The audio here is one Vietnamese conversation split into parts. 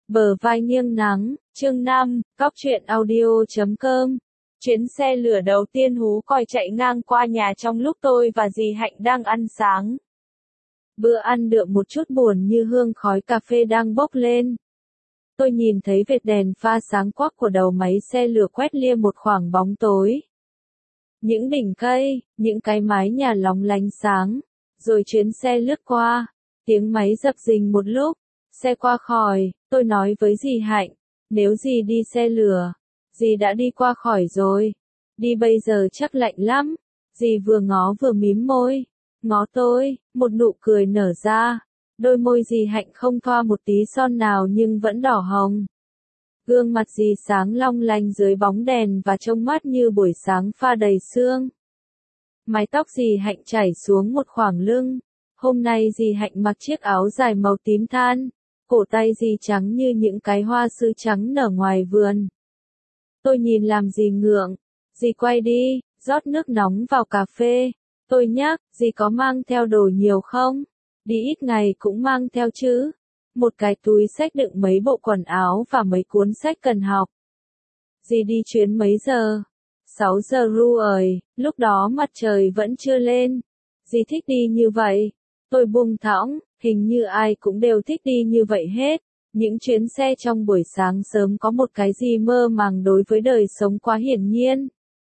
Bờ vai nghiêng nắng, chương 5, Cóc truyện audio.com. Chuyến xe lửa đầu tiên hú còi chạy ngang qua nhà trong lúc tôi và dì Hạnh đang ăn sáng. Bữa ăn đượm một chút buồn như hương khói cà phê đang bốc lên. Tôi nhìn thấy vệt đèn pha sáng quắc của đầu máy xe lửa quét lia một khoảng bóng tối. Những đỉnh cây, những cái mái nhà lóng lánh sáng, rồi chuyến xe lướt qua, tiếng máy dập dình một lúc, xe qua khỏi, tôi nói với dì Hạnh, nếu dì đi xe lửa, dì đã đi qua khỏi rồi, đi bây giờ chắc lạnh lắm. Dì vừa ngó vừa mím môi, ngó tôi, một nụ cười nở ra, đôi môi dì Hạnh không thoa một tí son nào nhưng vẫn đỏ hồng. Gương mặt dì sáng long lanh dưới bóng đèn và trông mát như buổi sáng pha đầy sương. Mái tóc dì Hạnh chảy xuống một khoảng lưng. Hôm nay dì Hạnh mặc chiếc áo dài màu tím than, cổ tay dì trắng như những cái hoa sứ trắng nở ngoài vườn. Tôi nhìn làm dì ngượng. Dì quay đi, rót nước nóng vào cà phê. Tôi nhắc, dì có mang theo đồ nhiều không? Đi ít ngày cũng mang theo chứ. Một cái túi xách đựng mấy bộ quần áo và mấy cuốn sách cần học. Dì đi chuyến mấy giờ? 6 giờ rồi, lúc đó mặt trời vẫn chưa lên. Dì thích đi như vậy. Tôi buông thõng, hình như ai cũng đều thích đi như vậy hết. Những chuyến xe trong buổi sáng sớm có một cái gì mơ màng đối với đời sống quá hiển nhiên.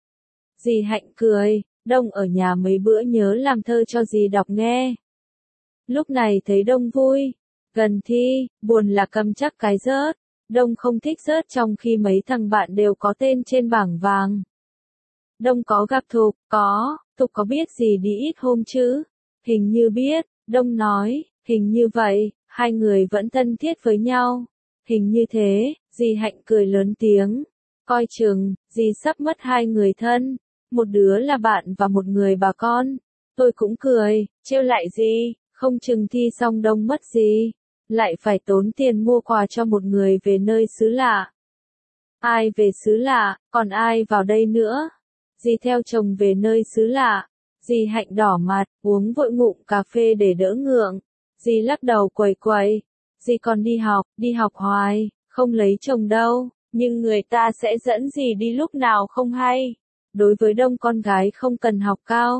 Dì Hạnh cười, Đông ở nhà mấy bữa nhớ làm thơ cho dì đọc nghe. Lúc này thấy Đông vui. Gần thi, buồn là cầm chắc cái rớt. Đông không thích rớt trong khi mấy thằng bạn đều có tên trên bảng vàng. Đông có gặp Thục, Thục có biết gì đi ít hôm chứ? Hình như biết, Đông nói, hình như vậy, hai người vẫn thân thiết với nhau. Hình như thế, dì Hạnh cười lớn tiếng. Coi chừng, dì sắp mất hai người thân. Một đứa là bạn và một người bà con. Tôi cũng cười, trêu lại dì, không chừng thi xong Đông mất gì. Lại phải tốn tiền mua quà cho một người về nơi xứ lạ. Ai về xứ lạ, còn ai vào đây nữa? Dì theo chồng về nơi xứ lạ. Dì Hạnh đỏ mặt, uống vội ngụm cà phê để đỡ ngượng. Dì lắc đầu quẩy quẩy. Dì còn đi học hoài, không lấy chồng đâu, nhưng người ta sẽ dẫn dì đi lúc nào không hay. Đối với Đông con gái không cần học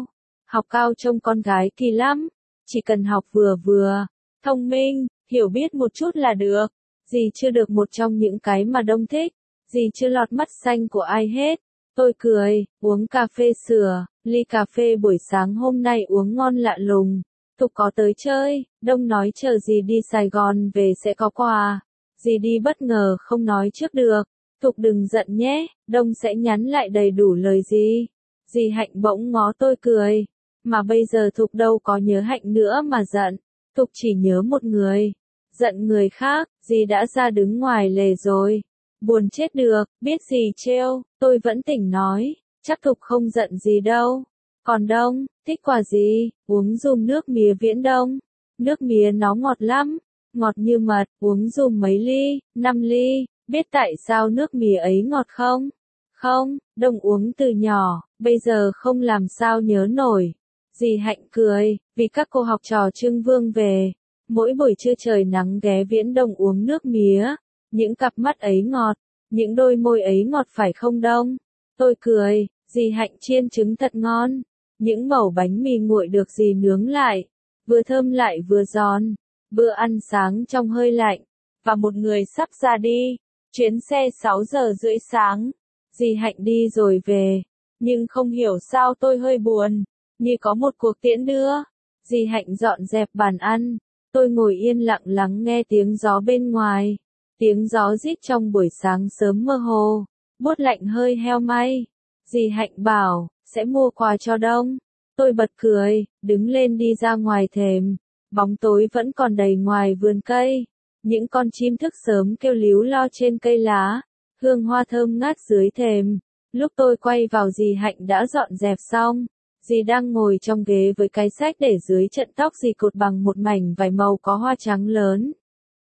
cao trông con gái kỳ lắm, chỉ cần học vừa vừa, thông minh, hiểu biết một chút là được. Dì chưa được một trong những cái mà Đông thích, dì chưa lọt mắt xanh của ai hết. Tôi cười, uống cà phê sữa, ly cà phê buổi sáng hôm nay uống ngon lạ lùng. Thục có tới chơi, Đông nói chờ dì đi Sài Gòn về sẽ có quà. Dì đi bất ngờ không nói trước được. Thục đừng giận nhé, Đông sẽ nhắn lại đầy đủ lời gì. Dì Hạnh bỗng ngó tôi cười. Mà bây giờ Thục đâu có nhớ Hạnh nữa mà giận. Thục chỉ nhớ một người. Giận người khác, dì đã ra đứng ngoài lề rồi. Buồn chết được, biết gì trêu, tôi vẫn tỉnh nói. Chắc Thục không giận gì đâu. Còn Đông, thích quà gì, uống dùm nước mía Viễn Đông. Nước mía nó ngọt lắm, ngọt như mật, uống dùm mấy ly, 5 ly. Biết tại sao nước mía ấy ngọt không? Không, Đông uống từ nhỏ, bây giờ không làm sao nhớ nổi. Dì Hạnh cười, vì các cô học trò Trương Vương về. Mỗi buổi trưa trời nắng ghé Viễn Đông uống nước mía. Những cặp mắt ấy ngọt, những đôi môi ấy ngọt phải không Đông? Tôi cười, dì Hạnh chiên trứng thật ngon. Những mẩu bánh mì nguội được dì nướng lại, vừa thơm lại vừa giòn. Bữa ăn sáng trong hơi lạnh, và một người sắp ra đi. Chuyến xe 6 giờ rưỡi sáng. Dì Hạnh đi rồi về. Nhưng không hiểu sao tôi hơi buồn, như có một cuộc tiễn đưa. Dì Hạnh dọn dẹp bàn ăn. Tôi ngồi yên lặng lắng nghe tiếng gió bên ngoài. Tiếng gió rít trong buổi sáng sớm mơ hồ. Buốt lạnh hơi heo may. Dì Hạnh bảo, sẽ mua quà cho Đông. Tôi bật cười, đứng lên đi ra ngoài thềm. Bóng tối vẫn còn đầy ngoài vườn cây. Những con chim thức sớm kêu líu lo trên cây lá. Hương hoa thơm ngát dưới thềm. Lúc tôi quay vào dì Hạnh đã dọn dẹp xong. Dì đang ngồi trong ghế với cái xách để dưới trận tóc dì cột bằng một mảnh vải màu có hoa trắng lớn.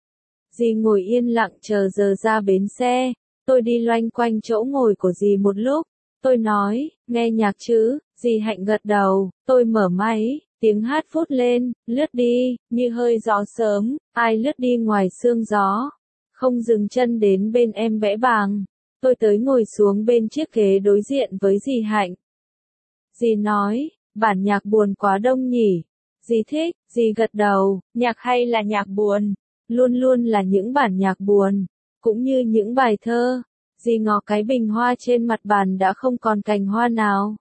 Dì ngồi yên lặng chờ giờ ra bến xe. Tôi đi loanh quanh chỗ ngồi của dì một lúc. Tôi nói, nghe nhạc chứ? Dì Hạnh gật đầu. Tôi mở máy, tiếng hát phút lên, lướt đi, như hơi gió sớm. Ai lướt đi ngoài sương gió? không dừng chân đến bên em vẽ bảng. Tôi tới ngồi xuống bên chiếc ghế đối diện với dì Hạnh. Dì nói, bản nhạc buồn quá đông nhỉ. Dì thích, dì gật đầu, nhạc hay là nhạc buồn? Luôn luôn là những bản nhạc buồn, cũng như những bài thơ. Dì ngó cái bình hoa trên mặt bàn đã không còn cành hoa nào.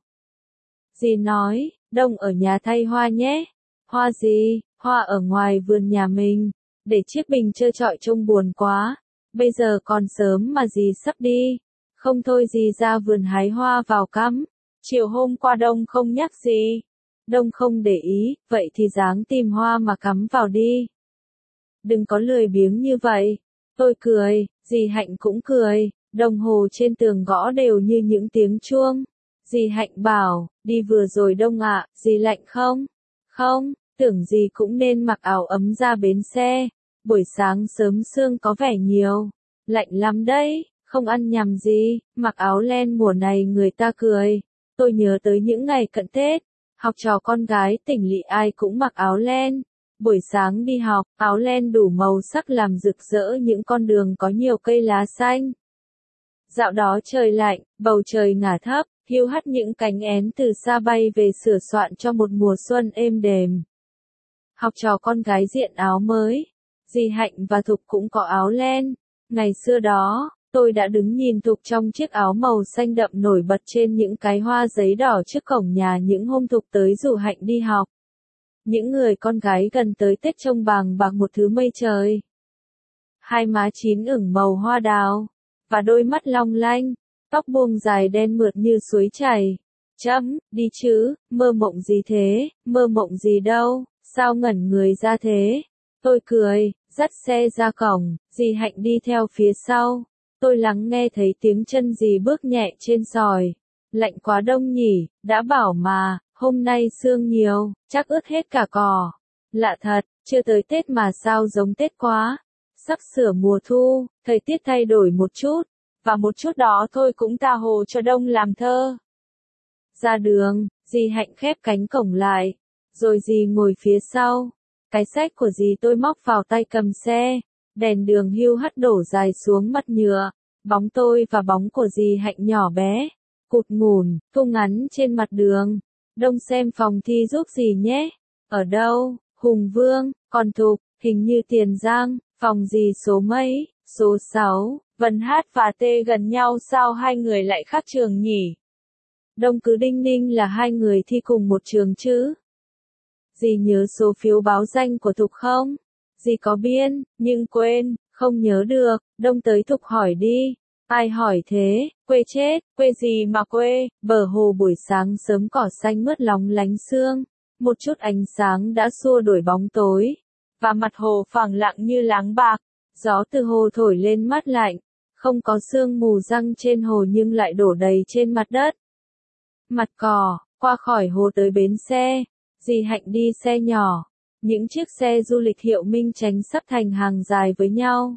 Dì nói, Đông ở nhà thay hoa nhé. Hoa gì? Hoa ở ngoài vườn nhà mình. Để chiếc bình trơ trọi trông buồn quá. Bây giờ còn sớm mà dì sắp đi. Không thôi dì ra vườn hái hoa vào cắm. Chiều hôm qua Đông không nhắc gì. Đông không để ý, vậy thì ráng tìm hoa mà cắm vào đi. Đừng có lười biếng như vậy. Tôi cười, dì Hạnh cũng cười. Đồng hồ trên tường gõ đều như những tiếng chuông. Dì Hạnh bảo, đi vừa rồi Đông ạ, dì lạnh không? Không, tưởng dì cũng nên mặc áo ấm ra bến xe. Buổi sáng sớm sương có vẻ nhiều. Lạnh lắm đấy, không ăn nhầm gì, mặc áo len mùa này người ta cười. Tôi nhớ tới những ngày cận Tết, học trò con gái tỉnh lỵ ai cũng mặc áo len. Buổi sáng đi học, áo len đủ màu sắc làm rực rỡ những con đường có nhiều cây lá xanh. Dạo đó trời lạnh, bầu trời ngả thấp, hiu hắt những cánh én từ xa bay về sửa soạn cho một mùa xuân êm đềm. Học trò con gái diện áo mới, dì Hạnh và Thục cũng có áo len. Ngày xưa đó, tôi đã đứng nhìn Thục trong chiếc áo màu xanh đậm nổi bật trên những cái hoa giấy đỏ trước cổng nhà những hôm Thục tới rủ Hạnh đi học. Những người con gái gần tới Tết trông bàng bạc một thứ mây trời. Hai má chín ửng màu hoa đào, và đôi mắt long lanh, tóc buông dài đen mượt như suối chảy. Chấm, đi chứ, mơ mộng gì thế, mơ mộng gì đâu, sao ngẩn người ra thế? Tôi cười, dắt xe ra cổng, dì Hạnh đi theo phía sau. Tôi lắng nghe thấy tiếng chân dì bước nhẹ trên sỏi. Lạnh quá Đông nhỉ, đã bảo mà, hôm nay sương nhiều, chắc ướt hết cả cỏ. Lạ thật, chưa tới Tết mà sao giống Tết quá. Sắp sửa mùa thu, thời tiết thay đổi một chút, và một chút đó thôi cũng tha hồ cho Đông làm thơ. Ra đường, dì Hạnh khép cánh cổng lại, rồi dì ngồi phía sau. Cái xách của dì tôi móc vào tay cầm xe, đèn đường hiu hắt đổ dài xuống mặt nhựa, bóng tôi và bóng của dì Hạnh nhỏ bé, cụt ngủn, thu ngắn trên mặt đường. Đông xem phòng thi giúp dì nhé. Ở đâu? Hùng Vương, còn Thục, hình như Tiền Giang, phòng dì số mấy? Số 6, Vân Hát và T gần nhau sao hai người lại khác trường nhỉ? Đông cứ đinh ninh là hai người thi cùng một trường chứ. Dì nhớ số phiếu báo danh của Thục không? Dì có biên, nhưng quên, không nhớ được. Đông tới Thục hỏi đi. Ai hỏi thế, quê chết, quê gì mà quê, bờ hồ buổi sáng sớm cỏ xanh mướt lóng lánh sương. Một chút ánh sáng đã xua đuổi bóng tối. Và mặt hồ phẳng lặng như láng bạc. Gió từ hồ thổi lên mát lạnh. Không có sương mù răng trên hồ nhưng lại đổ đầy trên mặt đất. Mặt cỏ, qua khỏi hồ tới bến xe. Dì Hạnh đi xe nhỏ. Những chiếc xe du lịch hiệu Minh Chánh sắp thành hàng dài với nhau.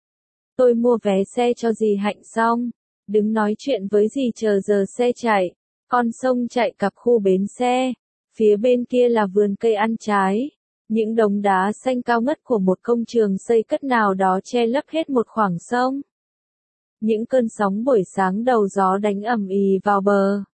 Tôi mua vé xe cho dì Hạnh xong. Đứng nói chuyện với dì chờ giờ xe chạy. Con sông chạy cặp khu bến xe. Phía bên kia là vườn cây ăn trái. Những đống đá xanh cao ngất của một công trường xây cất nào đó che lấp hết một khoảng sông. Những cơn sóng buổi sáng đầu gió đánh ầm ì vào bờ.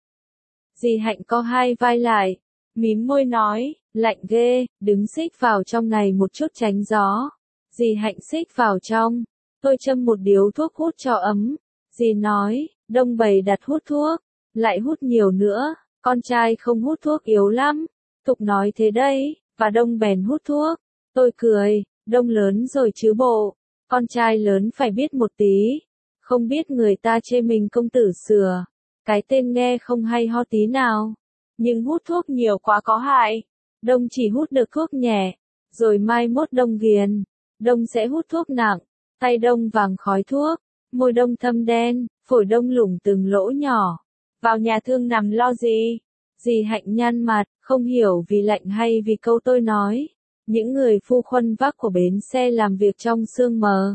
Dì Hạnh co hai vai lại, mím môi nói, lạnh ghê, đứng xích vào trong này một chút tránh gió. Dì Hạnh xích vào trong, tôi châm một điếu thuốc hút cho ấm. Dì nói, Đông bày đặt hút thuốc, lại hút nhiều nữa, con trai không hút thuốc yếu lắm. Thục nói thế đây, và Đông bèn hút thuốc. Tôi cười, Đông lớn rồi chứ bộ, con trai lớn phải biết một tí. Không biết người ta chê mình công tử sửa. Cái tên nghe không hay ho tí nào. Nhưng hút thuốc nhiều quá có hại. Đông chỉ hút được thuốc nhẹ. Rồi mai mốt Đông ghiền. Đông sẽ hút thuốc nặng. Tay Đông vàng khói thuốc. Môi Đông thâm đen. Phổi Đông lủng từng lỗ nhỏ. Vào nhà thương nằm lo gì? Dì Hạnh nhăn mặt. Không hiểu vì lạnh hay vì câu tôi nói. Những người phu khuân vác của bến xe làm việc trong sương mờ.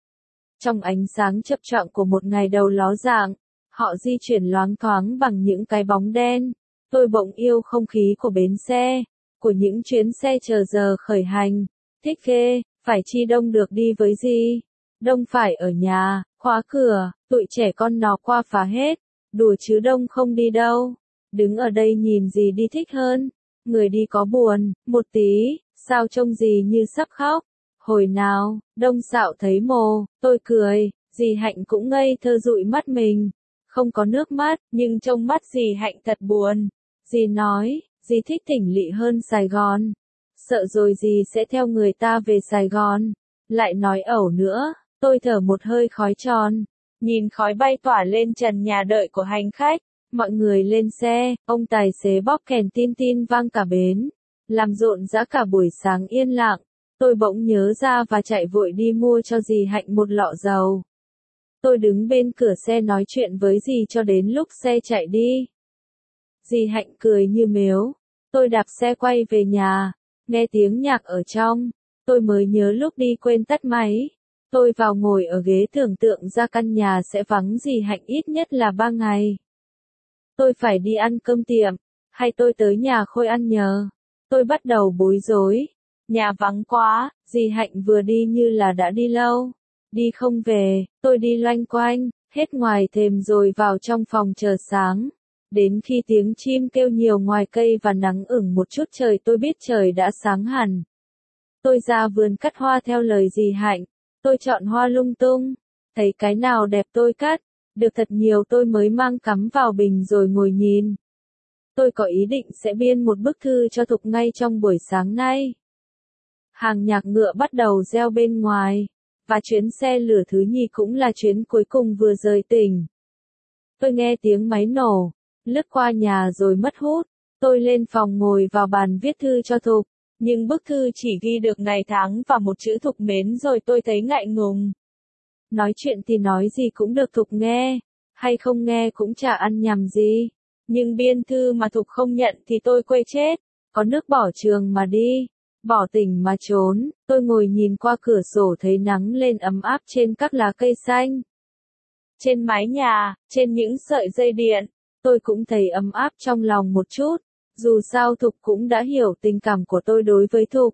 Trong ánh sáng chập choạng của một ngày đầu ló dạng, họ di chuyển loáng thoáng bằng những cái bóng đen. Tôi bỗng yêu không khí của bến xe, của những chuyến xe chờ giờ khởi hành. Thích ghê, phải chi Đông được đi với gì? Đông phải ở nhà, khóa cửa, tụi trẻ con nó qua phá hết. Đùa chứ Đông không đi đâu. Đứng ở đây nhìn gì đi thích hơn. Người đi có buồn, một tí, sao trông gì như sắp khóc. Hồi nào, Đông xạo thấy mồ, tôi cười, dì Hạnh cũng ngây thơ dụi mắt mình. Không có nước mắt, nhưng trong mắt dì Hạnh thật buồn. Dì nói, dì thích Tỉnh Lỵ hơn Sài Gòn. Sợ rồi dì sẽ theo người ta về Sài Gòn. Lại nói ẩu nữa, tôi thở một hơi khói tròn. Nhìn khói bay tỏa lên trần nhà đợi của hành khách. Mọi người lên xe, ông tài xế bóp kèn tin tin vang cả bến. Làm rộn rã cả buổi sáng yên lặng. Tôi bỗng nhớ ra và chạy vội đi mua cho dì Hạnh một lọ dầu. Tôi đứng bên cửa xe nói chuyện với dì cho đến lúc xe chạy đi. Dì Hạnh cười như mếu. Tôi đạp xe quay về nhà, nghe tiếng nhạc ở trong. Tôi mới nhớ lúc đi quên tắt máy. Tôi vào ngồi ở ghế tưởng tượng ra căn nhà sẽ vắng dì Hạnh ít nhất là 3 ngày. Tôi phải đi ăn cơm tiệm, hay tôi tới nhà Khôi ăn nhờ. Tôi bắt đầu bối rối. Nhà vắng quá, dì Hạnh vừa đi như là đã đi lâu. Đi không về, tôi đi loanh quanh, hết ngoài thềm rồi vào trong phòng chờ sáng. Đến khi tiếng chim kêu nhiều ngoài cây và nắng ửng một chút trời tôi biết trời đã sáng hẳn. Tôi ra vườn cắt hoa theo lời dì Hạnh. Tôi chọn hoa lung tung. Thấy cái nào đẹp tôi cắt. Được thật nhiều tôi mới mang cắm vào bình rồi ngồi nhìn. Tôi có ý định sẽ biên một bức thư cho Thục ngay trong buổi sáng nay. Hàng nhạc ngựa bắt đầu reo bên ngoài. Và chuyến xe lửa thứ nhì cũng là chuyến cuối cùng vừa rời tỉnh. Tôi nghe tiếng máy nổ. Lướt qua nhà rồi mất hút. Tôi lên phòng ngồi vào bàn viết thư cho Thục. Nhưng bức thư chỉ ghi được ngày tháng và một chữ Thục mến rồi tôi thấy ngại ngùng. Nói chuyện thì nói gì cũng được Thục nghe. Hay không nghe cũng chả ăn nhầm gì. Nhưng biên thư mà Thục không nhận thì tôi quê chết. Có nước bỏ trường mà đi. Bỏ tỉnh mà trốn. Tôi ngồi nhìn qua cửa sổ thấy nắng lên ấm áp trên các lá cây xanh. Trên mái nhà, trên những sợi dây điện. Tôi cũng thấy ấm áp trong lòng một chút. Dù sao Thục cũng đã hiểu tình cảm của tôi đối với Thục.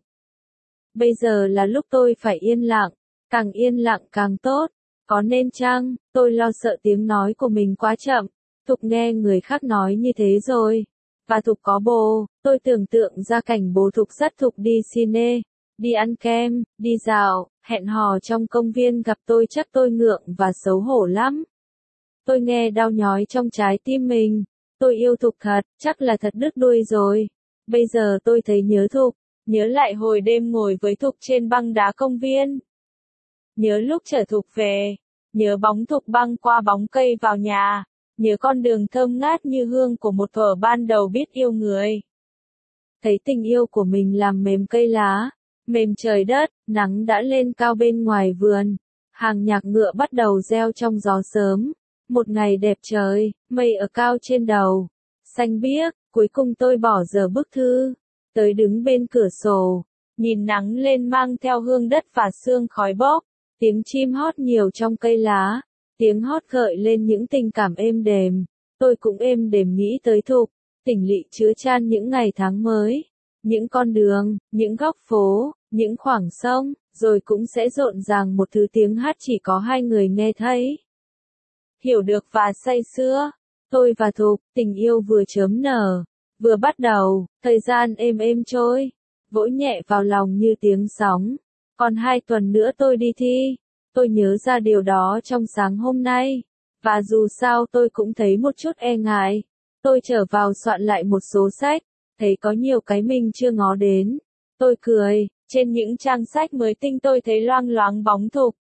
Bây giờ là lúc tôi phải yên lặng. Càng yên lặng càng tốt. Có nên chăng, tôi lo sợ tiếng nói của mình quá chậm. Thục nghe người khác nói như thế rồi. Và Thục có bồ, tôi tưởng tượng ra cảnh bố Thục dắt Thục đi cine, đi ăn kem, đi dạo, hẹn hò trong công viên gặp tôi chắc tôi ngượng và xấu hổ lắm. Tôi nghe đau nhói trong trái tim mình. Tôi yêu Thục thật, chắc là thật đứt đuôi rồi. Bây giờ tôi thấy nhớ Thục, nhớ lại hồi đêm ngồi với Thục trên băng đá công viên. Nhớ lúc chở Thục về, nhớ bóng Thục băng qua bóng cây vào nhà, nhớ con đường thơm ngát như hương của một thuở ban đầu biết yêu người. Thấy tình yêu của mình làm mềm cây lá, mềm trời đất, nắng đã lên cao bên ngoài vườn. Hàng nhạc ngựa bắt đầu reo trong gió sớm. Một ngày đẹp trời, mây ở cao trên đầu, xanh biếc, cuối cùng tôi bỏ dở bức thư, tới đứng bên cửa sổ, nhìn nắng lên mang theo hương đất và sương khói bốc, tiếng chim hót nhiều trong cây lá, tiếng hót gợi lên những tình cảm êm đềm, tôi cũng êm đềm nghĩ tới Thục, Tỉnh Lỵ chứa chan những ngày tháng mới, những con đường, những góc phố, những khoảng sông, rồi cũng sẽ rộn ràng một thứ tiếng hát chỉ có hai người nghe thấy. Hiểu được và say sưa. Tôi và Thục, tình yêu vừa chớm nở, vừa bắt đầu, thời gian êm êm trôi, vỗ nhẹ vào lòng như tiếng sóng. Còn 2 tuần nữa tôi đi thi. Tôi nhớ ra điều đó trong sáng hôm nay. Và dù sao tôi cũng thấy một chút e ngại. Tôi trở vào soạn lại một số sách, thấy có nhiều cái mình chưa ngó đến. Tôi cười, trên những trang sách mới tinh tôi thấy loang loáng bóng Thục.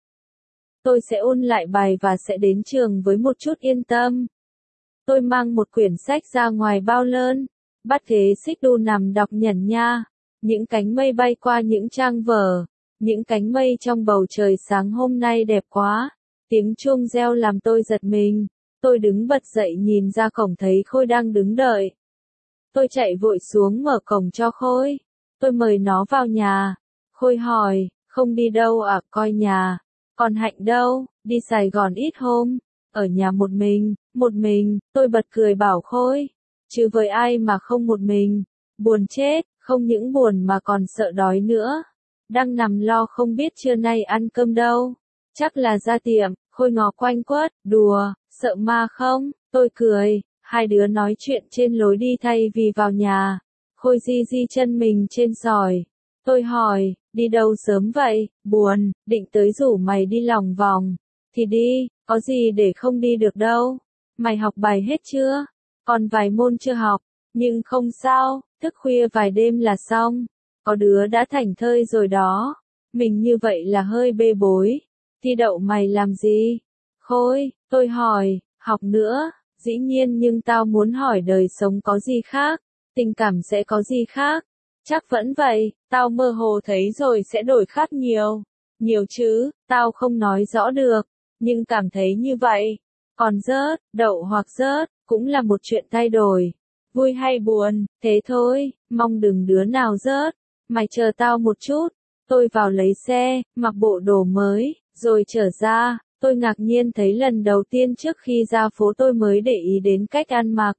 Tôi sẽ ôn lại bài và sẽ đến trường với một chút yên tâm. Tôi mang một quyển sách ra ngoài bao lơn, bắt ghế xích đu nằm đọc nhẩn nha. Những cánh mây bay qua những trang vở, những cánh mây trong bầu trời sáng hôm nay đẹp quá. Tiếng chuông reo làm tôi giật mình. Tôi đứng bật dậy nhìn ra cổng thấy Khôi đang đứng đợi. Tôi chạy vội xuống mở cổng cho Khôi. Tôi mời nó vào nhà. Khôi hỏi, không đi đâu à, coi nhà. Còn Hạnh đâu, đi Sài Gòn ít hôm, ở nhà một mình, tôi bật cười bảo Khôi, chứ với ai mà không một mình, buồn chết, không những buồn mà còn sợ đói nữa, đang nằm lo không biết trưa nay ăn cơm đâu, Chắc là ra tiệm, Khôi ngó quanh quất, đùa, sợ ma không? Tôi cười, hai đứa nói chuyện trên lối đi thay vì vào nhà. Khôi di di chân mình trên sỏi. Tôi hỏi, đi đâu sớm vậy, buồn, định tới rủ mày đi lòng vòng. Thì đi, có gì để không đi được đâu. Mày học bài hết chưa? Còn vài môn chưa học, nhưng không sao, thức khuya vài đêm là xong. Có đứa đã thảnh thơi rồi đó. Mình như vậy là hơi bê bối. Thi đậu mày làm gì? Khôi, tôi hỏi, học nữa, dĩ nhiên nhưng tao muốn hỏi đời sống có gì khác, tình cảm sẽ có gì khác. Chắc vẫn vậy, tao mơ hồ thấy rồi sẽ đổi khác nhiều. Nhiều chứ, tao không nói rõ được, nhưng cảm thấy như vậy. Còn rớt, đậu hoặc rớt, cũng là một chuyện thay đổi. Vui hay buồn, thế thôi, mong đừng đứa nào rớt. Mày chờ tao một chút. Tôi vào lấy xe, mặc bộ đồ mới, rồi trở ra. Tôi ngạc nhiên thấy lần đầu tiên trước khi ra phố tôi mới để ý đến cách ăn mặc.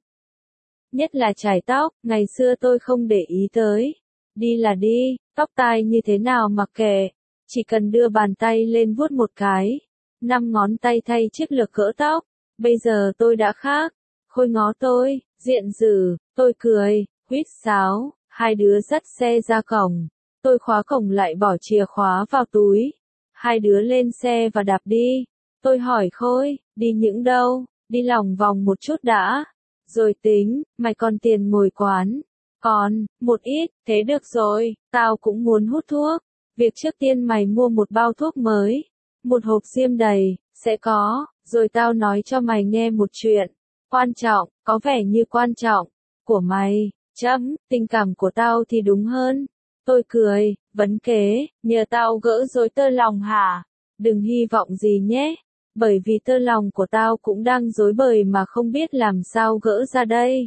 Nhất là chải tóc, ngày xưa tôi không để ý tới. Đi là đi, tóc tai như thế nào mặc kệ. Chỉ cần đưa bàn tay lên vuốt một cái. 5 ngón tay thay chiếc lược cỡ tóc. Bây giờ tôi đã khác. Khôi ngó tôi, diện dữ, tôi cười, huýt sáo. Hai đứa dắt xe ra cổng. Tôi khóa cổng lại bỏ chìa khóa vào túi. Hai đứa lên xe và đạp đi. Tôi hỏi Khôi, đi những đâu, đi lòng vòng một chút đã. Rồi tính, mày còn tiền ngồi quán. Còn, một ít, thế được rồi, tao cũng muốn hút thuốc. Việc trước tiên mày mua một bao thuốc mới. Một hộp diêm đầy, sẽ có, rồi tao nói cho mày nghe một chuyện. Quan trọng, có vẻ như quan trọng. Của mày, tình cảm của tao thì đúng hơn. Tôi cười, vấn kế, nhờ tao gỡ rối tơ lòng hả? Đừng hy vọng gì nhé. Bởi vì tơ lòng của tao cũng đang rối bời mà không biết làm sao gỡ ra đây.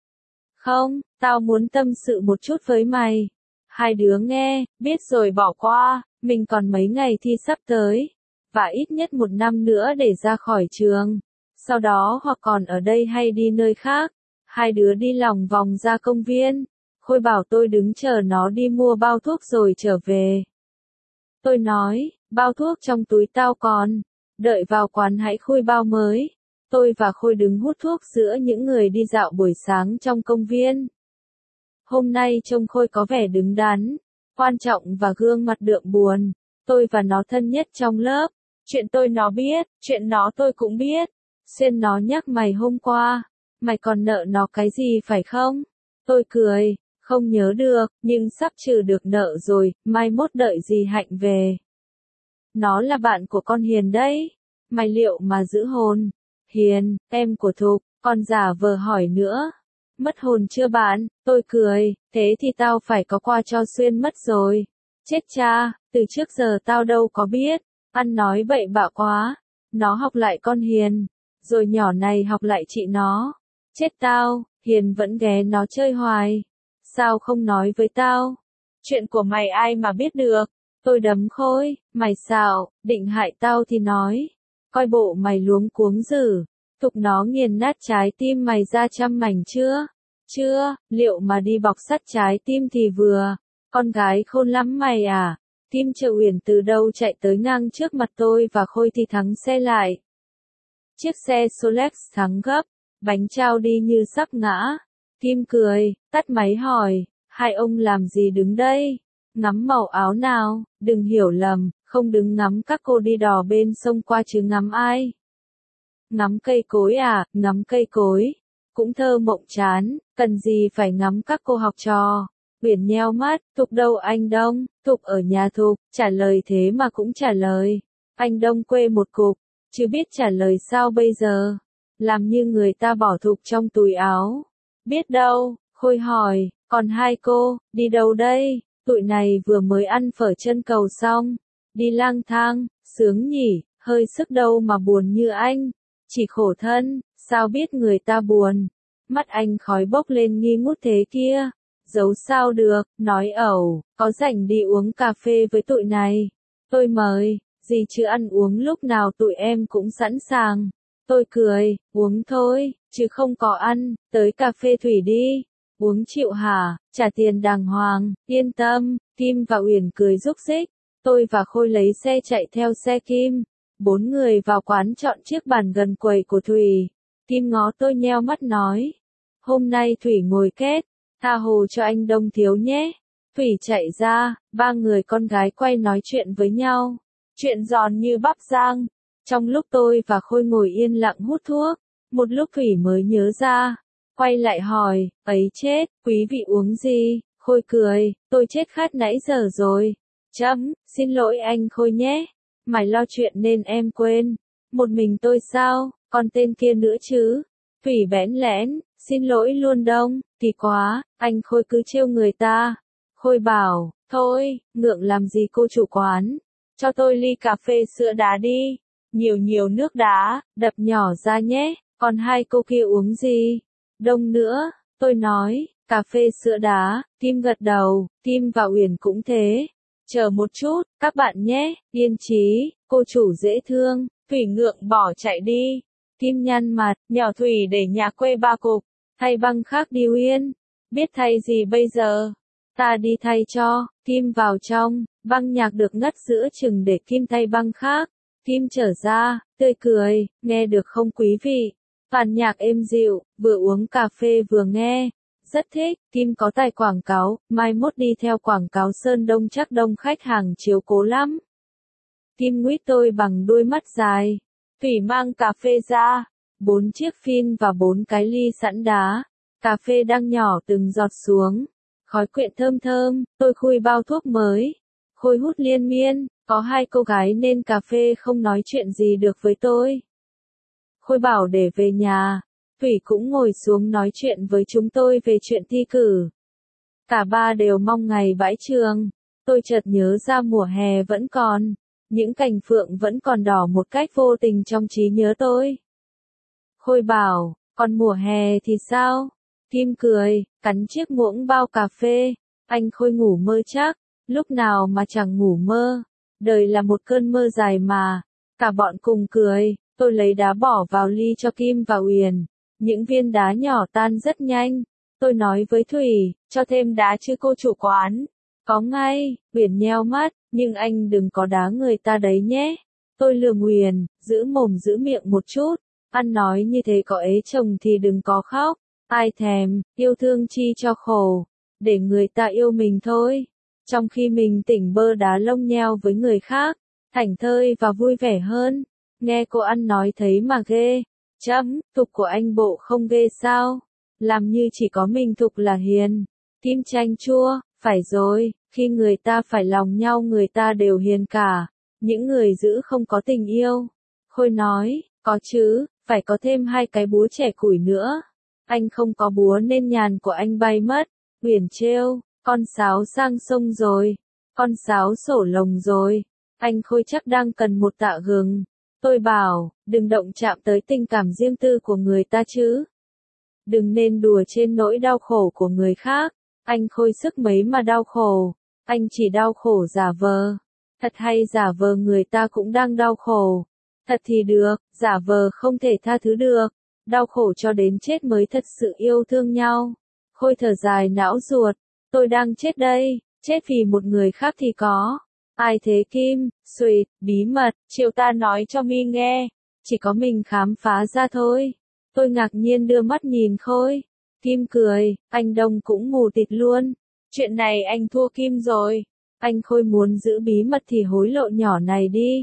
Không, tao muốn tâm sự một chút với mày. Hai đứa nghe, biết rồi bỏ qua, mình còn mấy ngày thi sắp tới. Và ít nhất 1 năm nữa để ra khỏi trường. Sau đó hoặc còn ở đây hay đi nơi khác. Hai đứa đi lòng vòng ra công viên. Khôi bảo tôi đứng chờ nó đi mua bao thuốc rồi trở về. Tôi nói, bao thuốc trong túi tao còn. Đợi vào quán hãy khui bao mới. Tôi và Khôi đứng hút thuốc giữa những người đi dạo buổi sáng trong công viên. Hôm nay trông Khôi có vẻ đứng đắn, quan trọng và gương mặt đượm buồn. Tôi và nó thân nhất trong lớp. Chuyện tôi nó biết, chuyện nó tôi cũng biết. Xuyên nó nhắc mày hôm qua. Mày còn nợ nó cái gì phải không? Tôi cười, không nhớ được, nhưng sắp trừ được nợ rồi, mai mốt đợi dì Hạnh về. Nó là bạn của con Hiền đấy. Mày liệu mà giữ hồn? Hiền, em của Thục, còn giả vờ hỏi nữa. Mất hồn chưa bạn? Tôi cười, thế thì tao phải có qua cho Xuyên mất rồi. Chết cha, từ trước giờ tao đâu có biết. Ăn nói bậy bạ quá. Nó học lại con Hiền. Rồi nhỏ này học lại chị nó. Chết tao, Hiền vẫn ghé nó chơi hoài. Sao không nói với tao? Chuyện của mày ai mà biết được? Tôi đấm Khôi, mày xạo, định hại tao thì nói. Coi bộ mày luống cuống dữ. Thục nó nghiền nát trái tim mày ra trăm mảnh chưa? Chưa, liệu mà đi bọc sắt trái tim thì vừa. Con gái khôn lắm mày à? Tim Triệu Uyển từ đâu chạy tới ngang trước mặt tôi và Khôi thì thắng xe lại. Chiếc xe Solex thắng gấp, bánh trao đi như sắp ngã. Kim cười, tắt máy hỏi, hai ông làm gì đứng đây? Ngắm màu áo nào, đừng hiểu lầm, không đứng ngắm các cô đi đò bên sông qua chứ ngắm ai. Ngắm cây cối à, ngắm cây cối. Cũng thơ mộng chán, cần gì phải ngắm các cô học trò. Uyển nheo mắt, Thục đâu anh Đông? Thục ở nhà Thục, trả lời thế mà cũng trả lời. Anh Đông quê một cục, chứ biết trả lời sao bây giờ. Làm như người ta bỏ Thục trong túi áo. Biết đâu, Khôi hỏi, còn hai cô, đi đâu đây? Tụi này vừa mới ăn phở chân cầu xong. Đi lang thang, sướng nhỉ, hơi sức đâu mà buồn như anh. Chỉ khổ thân, sao biết người ta buồn. Mắt anh khói bốc lên nghi ngút thế kia. Giấu sao được, nói ẩu, có rảnh đi uống cà phê với tụi này. Tôi mời, gì chứ ăn uống lúc nào tụi em cũng sẵn sàng. Tôi cười, uống thôi, chứ không có ăn, tới cà phê thủy đi. Uống chịu hả, trả tiền đàng hoàng, yên tâm, Kim và Uyển cười rúc rích. Tôi và Khôi lấy xe chạy theo xe Kim. 4 người vào quán chọn chiếc bàn gần quầy của Thủy. Kim ngó tôi nheo mắt nói. Hôm nay Thủy ngồi kết, tha hồ cho anh Đông thiếu nhé. Thủy chạy ra, 3 người con gái quay nói chuyện với nhau. Chuyện giòn như bắp rang. Trong lúc tôi và Khôi ngồi yên lặng hút thuốc, một lúc Thủy mới nhớ ra. Quay lại hỏi, ấy chết, quý vị uống gì? Khôi cười, tôi chết khát nãy giờ rồi. Xin lỗi anh Khôi nhé. Mày lo chuyện nên em quên. Một mình tôi sao, còn tên kia nữa chứ? Thủy bẽn lẽn, xin lỗi luôn Đông, kỳ quá, anh Khôi cứ trêu người ta. Khôi bảo, thôi, ngượng làm gì cô chủ quán. Cho tôi ly cà phê sữa đá đi. Nhiều nước đá, đập nhỏ ra nhé, còn 2 cô kia uống gì? Đông nữa, tôi nói, cà phê sữa đá, Kim gật đầu, Kim và Uyển cũng thế. Chờ một chút, các bạn nhé, yên trí, cô chủ dễ thương. Thủy ngượng bỏ chạy đi. Kim nhăn mặt, nhỏ Thủy để nhà quê 3 cục, thay băng khác đi Uyên. Biết thay gì bây giờ? Ta đi thay cho. Kim vào trong, băng nhạc được ngắt giữa chừng để Kim thay băng khác. Kim trở ra, tươi cười, nghe được không quý vị? Bản nhạc êm dịu, vừa uống cà phê vừa nghe. Rất thích, Kim có tài quảng cáo, mai mốt đi theo quảng cáo Sơn Đông chắc đông khách hàng chiếu cố lắm. Kim nguyết tôi bằng đôi mắt dài. Thủy mang cà phê ra, 4 chiếc phin và 4 cái ly sẵn đá. Cà phê đang nhỏ từng giọt xuống. Khói quyện thơm thơm, tôi khui bao thuốc mới. Khôi hút liên miên, có 2 cô gái nên cà phê không nói chuyện gì được với tôi. Khôi bảo để về nhà. Thủy cũng ngồi xuống nói chuyện với chúng tôi về chuyện thi cử. Cả 3 đều mong ngày bãi trường. Tôi chợt nhớ ra mùa hè vẫn còn. Những cành phượng vẫn còn đỏ một cách vô tình trong trí nhớ tôi. Khôi bảo, còn mùa hè thì sao? Kim cười, cắn chiếc muỗng bao cà phê. Anh Khôi ngủ mơ chắc, lúc nào mà chẳng ngủ mơ. Đời là một cơn mơ dài mà. Cả bọn cùng cười, tôi lấy đá bỏ vào ly cho Kim và Uyển. Những viên đá nhỏ tan rất nhanh. Tôi nói với Thủy, cho thêm đá chứ cô chủ quán. Có ngay, Uyển nheo mắt, nhưng anh đừng có đá người ta đấy nhé. Tôi lườm Uyển, giữ mồm giữ miệng một chút. Ăn nói như thế có ế chồng thì đừng có khóc. Ai thèm, yêu thương chi cho khổ. Để người ta yêu mình thôi. Trong khi mình tỉnh bơ đá lông nheo với người khác. Thảnh thơi và vui vẻ hơn. Nghe cô ăn nói thấy mà ghê. Thục của anh bộ không ghê sao? Làm như chỉ có mình Thục là hiền. Kim chanh chua, phải rồi, khi người ta phải lòng nhau người ta đều hiền cả. Những người giữ không có tình yêu. Khôi nói, có chứ, phải có thêm 2 cái búa trẻ củi nữa. Anh không có búa nên nhàn của anh bay mất. Uyển trêu, con sáo sang sông rồi. Con sáo sổ lồng rồi. Anh Khôi chắc đang cần một tạ gừng. Tôi bảo, đừng động chạm tới tình cảm riêng tư của người ta chứ. Đừng nên đùa trên nỗi đau khổ của người khác. Anh Khôi sức mấy mà đau khổ. Anh chỉ đau khổ giả vờ. Thật hay giả vờ người ta cũng đang đau khổ. Thật thì được, giả vờ không thể tha thứ được. Đau khổ cho đến chết mới thật sự yêu thương nhau. Khôi thở dài não ruột. Tôi đang chết đây, chết vì một người khác thì có. Ai thế Kim? Sweet, bí mật, chiều ta nói cho mi nghe. Chỉ có mình khám phá ra thôi. Tôi ngạc nhiên đưa mắt nhìn Khôi. Kim cười, anh Đông cũng mù tịt luôn. Chuyện này anh thua Kim rồi. Anh Khôi muốn giữ bí mật thì hối lộ nhỏ này đi.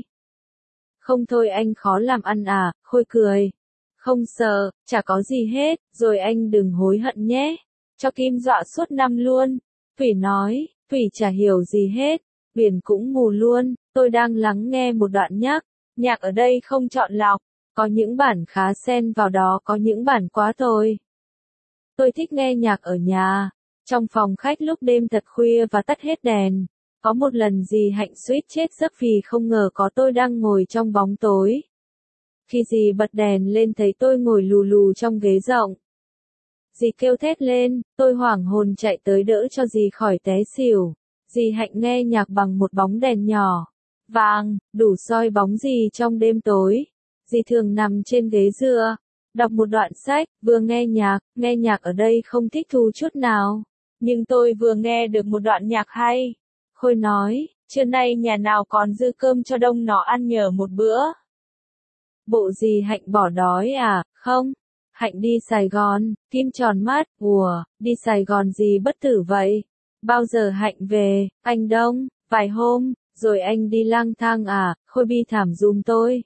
Không thôi anh khó làm ăn à, Khôi cười. Không sợ, chả có gì hết, rồi anh đừng hối hận nhé. Cho Kim dọa suốt năm luôn. Thủy nói, Thủy chả hiểu gì hết. Uyển cũng mù luôn, tôi đang lắng nghe một đoạn nhạc ở đây không chọn lọc, có những bản khá xen vào đó có những bản quá tồi. Tôi thích nghe nhạc ở nhà, trong phòng khách lúc đêm thật khuya và tắt hết đèn. Có một lần dì Hạnh suýt chết giấc vì không ngờ có tôi đang ngồi trong bóng tối. Khi dì bật đèn lên thấy tôi ngồi lù lù trong ghế rộng. Dì kêu thét lên, tôi hoảng hồn chạy tới đỡ cho dì khỏi té xỉu. Dì Hạnh nghe nhạc bằng một bóng đèn nhỏ, vàng, đủ soi bóng dì trong đêm tối. Dì thường nằm trên ghế dựa, đọc một đoạn sách, vừa nghe nhạc ở đây không thích thú chút nào. Nhưng tôi vừa nghe được một đoạn nhạc hay. Khôi nói, trưa nay nhà nào còn dư cơm cho Đông nó ăn nhờ một bữa. Bộ gì Hạnh bỏ đói à, không? Hạnh đi Sài Gòn, Kim tròn mắt, ủa, đi Sài Gòn gì bất tử vậy? Bao giờ Hạnh về, anh Đông? Vài hôm, rồi anh đi lang thang à, Khôi bi thảm giùm tôi.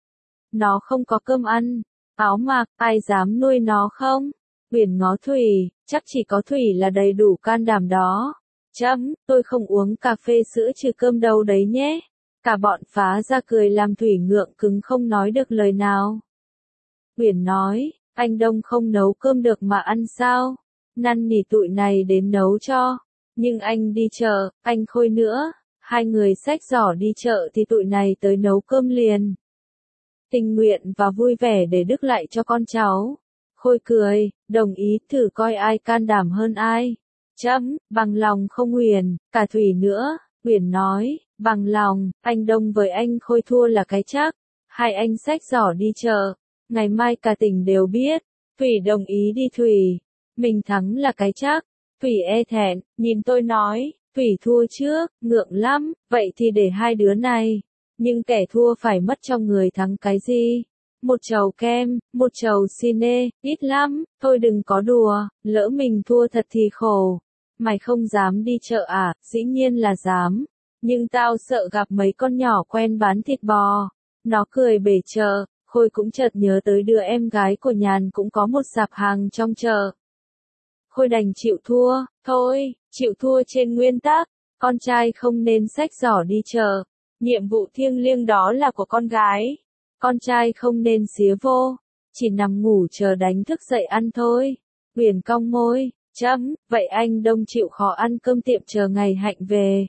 Nó không có cơm ăn, áo mặc, ai dám nuôi nó không? Uyển ngó Thủy, chắc chỉ có Thủy là đầy đủ can đảm đó. Tôi không uống cà phê sữa trừ cơm đâu đấy nhé. Cả bọn phá ra cười làm Thủy ngượng cứng không nói được lời nào. Uyển nói, anh Đông không nấu cơm được mà ăn sao? Năn nỉ tụi này đến nấu cho. Nhưng anh đi chợ, anh Khôi nữa. Hai người xách giỏ đi chợ thì tụi này tới nấu cơm liền. Tình nguyện và vui vẻ để đức lại cho con cháu. Khôi cười, đồng ý thử coi ai can đảm hơn ai. Bằng lòng không Uyển, cả Thủy nữa. Uyển nói, bằng lòng, anh Đông với anh Khôi thua là cái chắc. Hai anh xách giỏ đi chợ. Ngày mai cả tỉnh đều biết. Thủy đồng ý đi Thủy. Mình thắng là cái chắc. Thủy e thẹn, nhìn tôi nói, Thủy thua trước, ngượng lắm, vậy thì để hai đứa này. Nhưng kẻ thua phải mất trong người thắng cái gì? Một chầu kem, một chầu cine, ít lắm, thôi đừng có đùa, lỡ mình thua thật thì khổ. Mày không dám đi chợ à? Dĩ nhiên là dám. Nhưng tao sợ gặp mấy con nhỏ quen bán thịt bò. Nó cười bể chợ, Khôi cũng chợt nhớ tới đứa em gái của Nhàn cũng có một sạp hàng trong chợ. Khôi đành chịu thua, thôi, chịu thua trên nguyên tắc, con trai không nên xách giỏ đi chợ. Nhiệm vụ thiêng liêng đó là của con gái. Con trai không nên xía vô, chỉ nằm ngủ chờ đánh thức dậy ăn thôi. Uyển cong môi, vậy anh Đông chịu khó ăn cơm tiệm chờ ngày Hạnh về.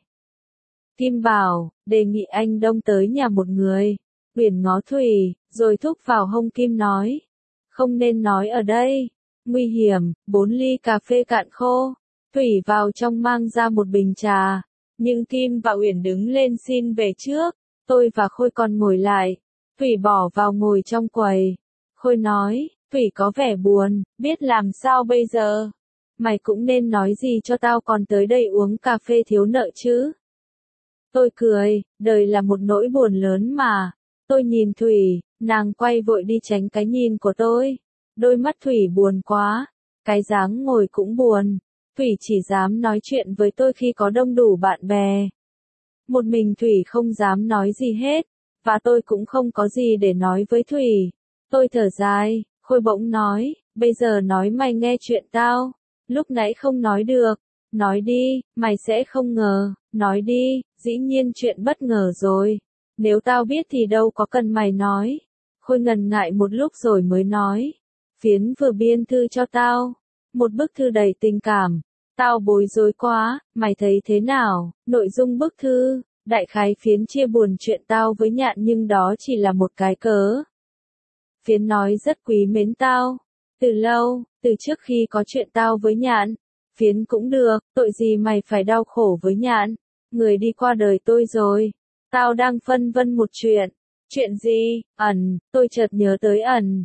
Kim bảo, đề nghị anh Đông tới nhà một người. Uyển ngó Thủy, rồi thúc vào hông Kim nói. Không nên nói ở đây. Nguy hiểm, 4 ly cà phê cạn khô. Thủy vào trong mang ra một bình trà. Nhưng Kim và Uyển đứng lên xin về trước. Tôi và Khôi còn ngồi lại. Thủy bỏ vào ngồi trong quầy. Khôi nói, Thủy có vẻ buồn, biết làm sao bây giờ. Mày cũng nên nói gì cho tao còn tới đây uống cà phê thiếu nợ chứ. Tôi cười, đời là một nỗi buồn lớn mà. Tôi nhìn Thủy, nàng quay vội đi tránh cái nhìn của tôi. Đôi mắt Thủy buồn quá, cái dáng ngồi cũng buồn. Thủy chỉ dám nói chuyện với tôi khi có đông đủ bạn bè. Một mình Thủy không dám nói gì hết, và tôi cũng không có gì để nói với Thủy. Tôi thở dài, Khôi bỗng nói, bây giờ nói mày nghe chuyện tao. Lúc nãy không nói được. Nói đi, mày sẽ không ngờ. Nói đi, dĩ nhiên chuyện bất ngờ rồi. Nếu tao biết thì đâu có cần mày nói. Khôi ngần ngại một lúc rồi mới nói. Phiến vừa biên thư cho tao. Một bức thư đầy tình cảm. Tao bối rối quá, mày thấy thế nào? Nội dung bức thư, đại khái Phiến chia buồn chuyện tao với Nhạn nhưng đó chỉ là một cái cớ. Phiến nói rất quý mến tao. Từ lâu, từ trước khi có chuyện tao với Nhạn. Phiến cũng được, tội gì mày phải đau khổ với Nhạn. Người đi qua đời tôi rồi. Tao đang phân vân một chuyện. Chuyện gì? Tôi chợt nhớ tới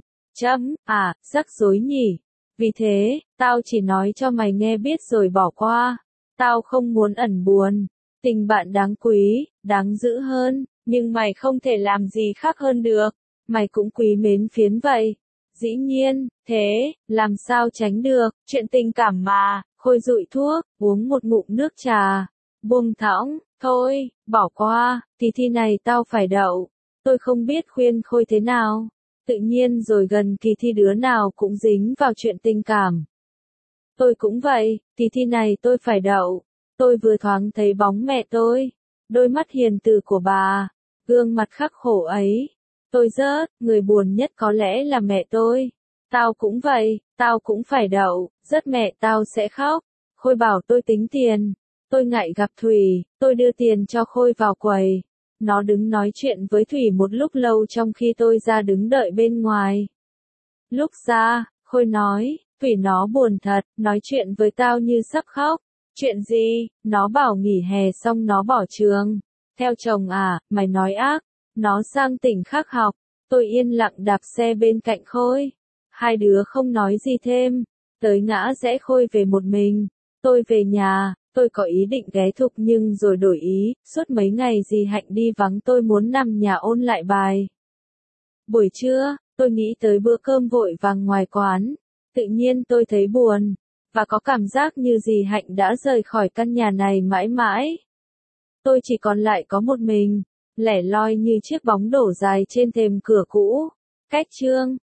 rắc rối nhỉ. Vì thế, tao chỉ nói cho mày nghe biết rồi bỏ qua. Tao không muốn ẩn buồn. Tình bạn đáng quý, đáng giữ hơn, nhưng mày không thể làm gì khác hơn được. Mày cũng quý mến Phiến vậy. Dĩ nhiên, thế, làm sao tránh được, chuyện tình cảm mà. Khôi dụi thuốc, uống một ngụm nước trà. Buông thõng, thôi, bỏ qua, thì thi này tao phải đậu. Tôi không biết khuyên Khôi thế nào. Tự nhiên rồi gần kỳ thi đứa nào cũng dính vào chuyện tình cảm. Tôi cũng vậy, kỳ thi này tôi phải đậu. Tôi vừa thoáng thấy bóng mẹ tôi. Đôi mắt hiền từ của bà. Gương mặt khắc khổ ấy. Tôi rớt, người buồn nhất có lẽ là mẹ tôi. Tao cũng vậy, tao cũng phải đậu, rớt mẹ tao sẽ khóc. Khôi bảo tôi tính tiền. Tôi ngại gặp Thủy, tôi đưa tiền cho Khôi vào quầy. Nó đứng nói chuyện với Thủy một lúc lâu trong khi tôi ra đứng đợi bên ngoài. Lúc ra, Khôi nói, Thủy nó buồn thật, nói chuyện với tao như sắp khóc. Chuyện gì? Nó bảo nghỉ hè xong nó bỏ trường. Theo chồng à, mày nói ác. Nó sang tỉnh khác học. Tôi yên lặng đạp xe bên cạnh Khôi. Hai đứa không nói gì thêm. Tới ngã rẽ Khôi về một mình. Tôi về nhà. Tôi có ý định ghé Thục nhưng rồi đổi ý. Suốt mấy ngày dì Hạnh đi vắng tôi muốn nằm nhà ôn lại bài. Buổi trưa, tôi nghĩ tới bữa cơm vội vàng ngoài quán. Tự nhiên tôi thấy buồn, và có cảm giác như dì Hạnh đã rời khỏi căn nhà này mãi mãi. Tôi chỉ còn lại có một mình, lẻ loi như chiếc bóng đổ dài trên thềm cửa cũ. Cách chương